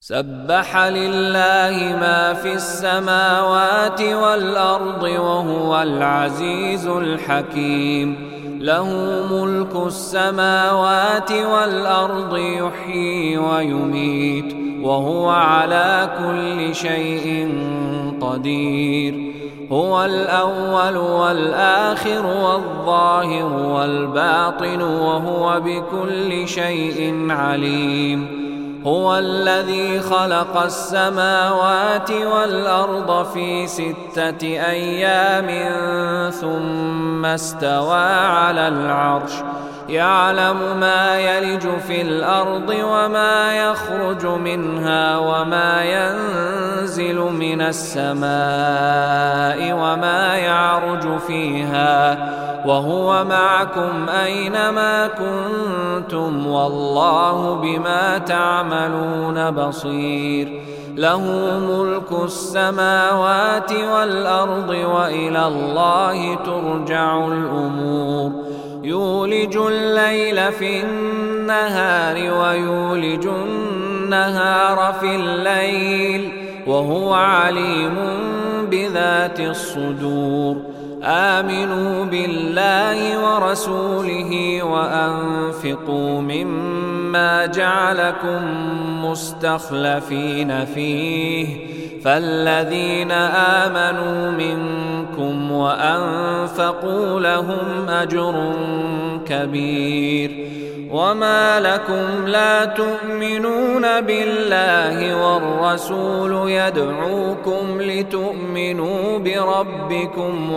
سبح لله ما في السماوات والأرض وهو العزيز الحكيم. له ملك السماوات والأرض يحيي ويميت وهو على كل شيء قدير. هو الأول والآخر والظاهر والباطن وهو بكل شيء عليم. هو الذي خلق السماوات والأرض في 6 أيام ثم استوى على العرش يعلم ما يلج في الأرض وما يخرج منها وما ينزل من السماء وما يعرج فيها وهو معكم أينما كنتم والله بما تعملون بصير. له ملك السماوات والأرض وإلى الله ترجع الأمور. يولج الليل في النهار ويولج النهار في الليل وهو عليم بذات الصدور. آمنوا بالله ورسوله وأنفقوا مما جعلكم مستخلفين فيه فالذين آمنوا منكم وأنفقوا لهم أجر كبير. وما لكم لا تؤمنون بالله والرسول يدعوكم لتؤمنوا بربكم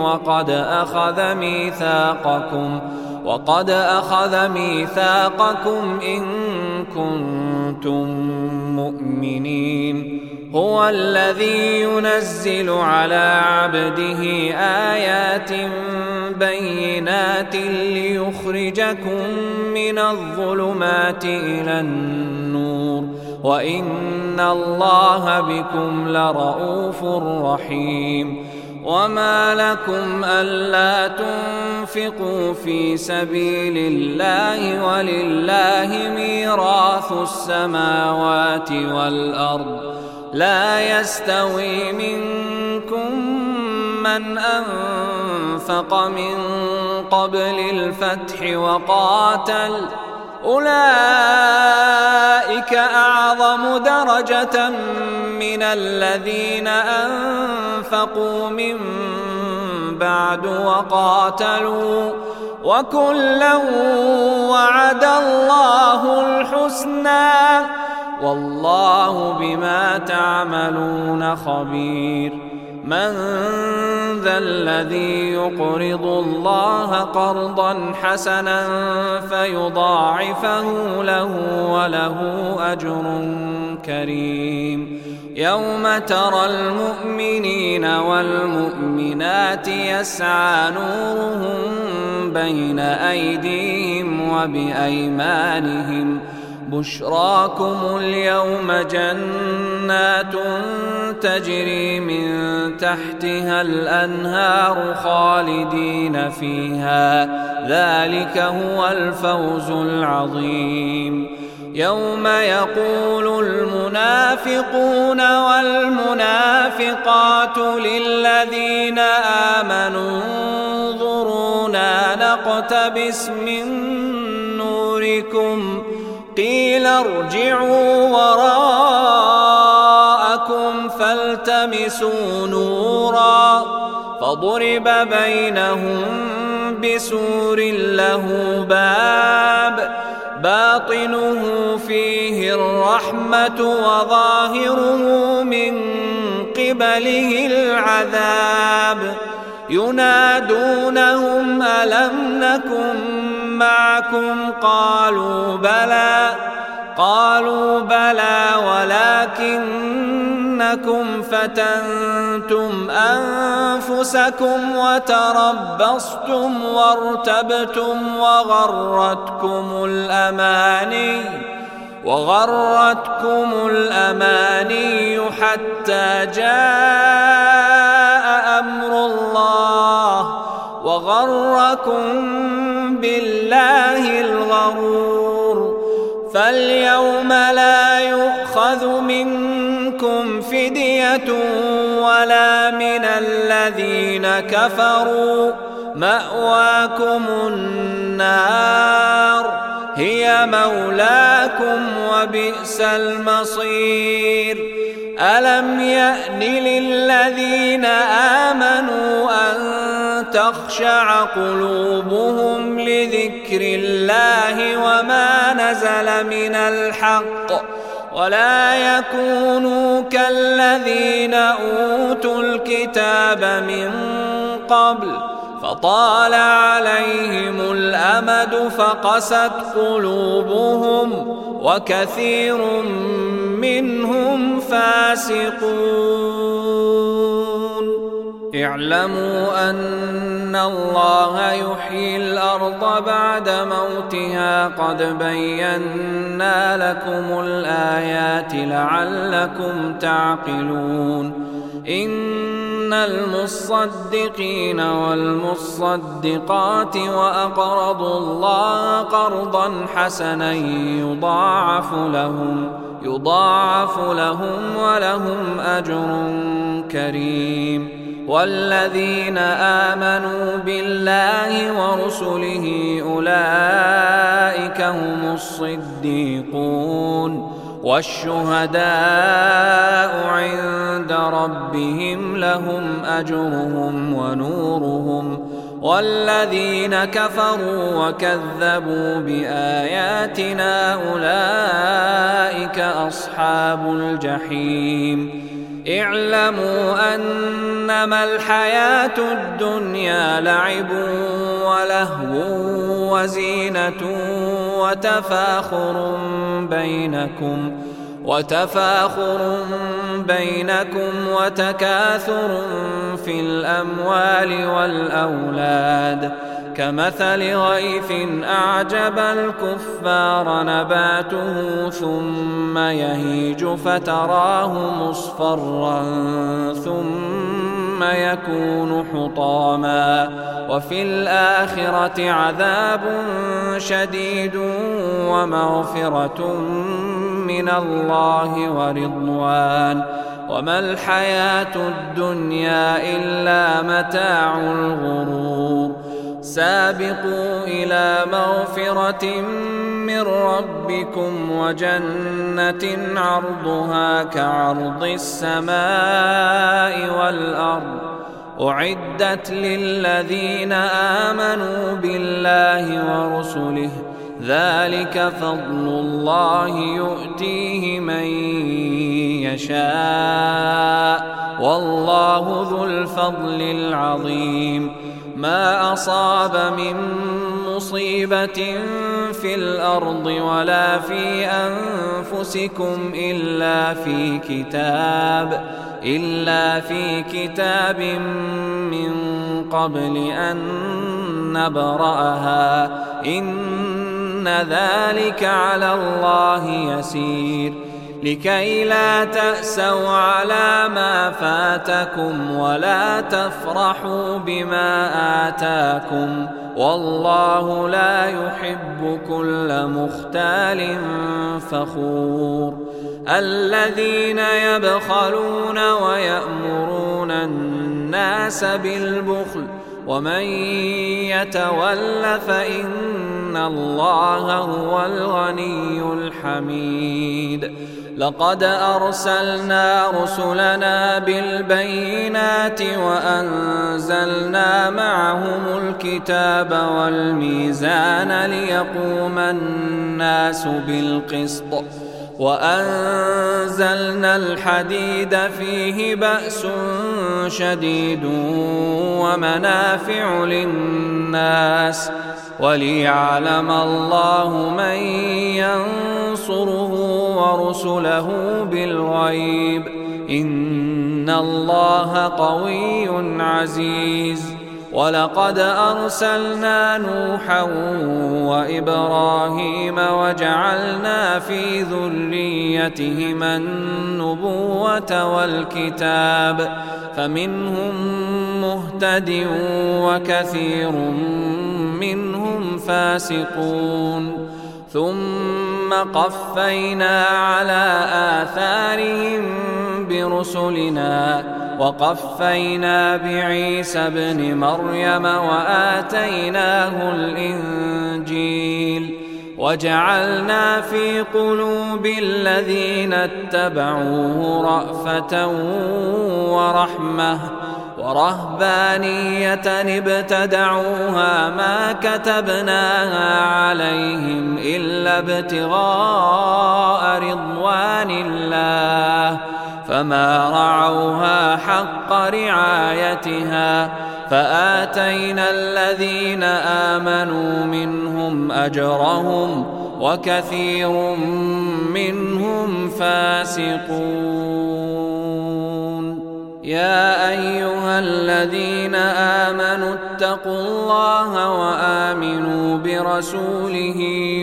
وقد أخذ ميثاقكم إن كنتم مؤمنين. هو الذي ينزل على عبده آيات بينات ليخرجكم من الظلمات إلى النور وإن الله بكم لرءوف رحيم. وما لكم ألا تنفقوا في سبيل الله ولله ميراث السماوات والأرض لا يستوي منكم من أنفق من قبل الفتح وقاتل أولئك أعظم درجة من الذين أنفقوا من بعد وقاتلوا وكلا وعد الله الحسنى والله بما تعملون خبير. من ذا الذي يقرض الله قرضا حسنا فيضاعفه له وله أجر كريم. يوم ترى المؤمنين والمؤمنات يسعى نورهم بين أيديهم وبأيمانهم بشراكم اليوم جنات تجري من تحتها الأنهار خالدين فيها ذلك هو الفوز العظيم. يوم يقول المنافقون والمنافقات للذين آمنوا انظرونا نقتبس من نوركم قيل ارجعوا وراءكم فالتمسوا نورا فضرب بينهم بسور له باب باطنه فيه الرحمة وظاهره من قبله العذاب. ينادونهم ألم نكن معكم قالوا بلى ولكنكم فتنتم أنفسكم وتربصتم وارتبتم وغرتكم الأماني حتى جاء أمر الله وغركم بالله الغرور. فاليوم لا يؤخذ منكم منكم فدية ولا من الذين كفروا، مأواكم النار هي مولاكم وبئس المصير. ألم يأن للذين آمنوا أن تخشع قلوبهم لذكر الله وما نزل من الحق، ولا يكونوا كالذين أوتوا الكتاب من قبل فطال عليهم الأمد فقست قلوبهم وكثير منهم فاسقون. اعلموا أن الله يحيي الأرض بعد موتها قد بينا لكم الآيات لعلكم تعقلون. إن المصدقين والمصدقات وأقرضوا الله قرضا حسنا يضاعف لهم ولهم أجر كريم. والذين آمنوا بالله ورسله أولئك هم الصديقون والشهداء عند ربهم لهم أجرهم ونورهم. والذين كفروا وكذبوا بآياتنا أولئك أصحاب الجحيم. اعلموا أنما الحياة الدنيا لعب ولهو وزينة وتفاخر بينكم وتكاثر في الأموال والأولاد كمثل غيث أعجب الكفار نباته ثم يهيج فتراه مصفرا ثم يكون حطاما وفي الآخرة عذاب شديد ومغفرة من الله ورضوان وما الحياة الدنيا إلا متاع الغرور. سابقوا إلى مغفرة من ربكم وجنة عرضها كعرض السماء والأرض أعدت للذين آمنوا بالله ورسله ذلك فضل الله يؤتيه من يشاء والله ذو الفضل العظيم. ما أصاب من مصيبة في الأرض ولا في أنفسكم إلا في كتاب من قبل أن نبرأها إن ذلك على الله يسير. لكي لا تأسوا على ما فاتكم ولا تفرحوا بما آتاكم والله لا يحب كل مختال فخور. الذين يبخلون ويأمرون الناس بالبخل ومن يتول فإن الله هو الغني الحميد. لقد أرسلنا رسلنا بالبينات وأنزلنا معهم الكتاب والميزان ليقوم الناس بالقسط وأنزلنا الحديد فيه بأس شديد ومنافع للناس وليعلم الله من ينصره ورسله بالغيب إن الله قوي عزيز. ولقد أرسلنا نوحا وإبراهيم وجعلنا في ذريتهما النبوة والكتاب فمنهم مهتد وكثير منهم فاسقون. ثم قفينا على آثارهم برسلنا وقفينا بعيسى ابن مريم وآتيناه الإنجيل وجعلنا في قلوب الذين اتبعوه رأفة ورحمة ورهبانية ابتدعوها ما كتبناها عليهم إلا ابتغاء رضوان الله فما رعوها حق رعايتها فآتينا الذين آمنوا منهم أجرهم وكثير منهم فاسقون. يا أيها الذين آمنوا اتقوا الله وآمنوا برسوله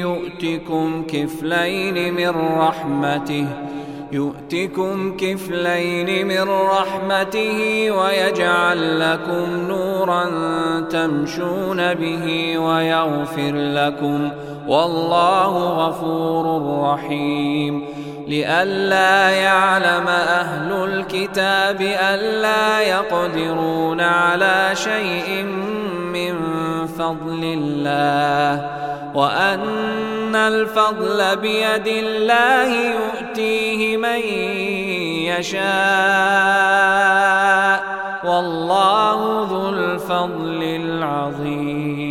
يؤتكم كفلين من رحمته ويجعل لكم نورا تمشون به ويغفر لكم والله غفور رحيم. لئلا يعلم أهل الكتاب ألا يقدرون على شيء من فضل الله وأن الفضل بيد الله يؤتيه من يشاء والله ذو الفضل العظيم.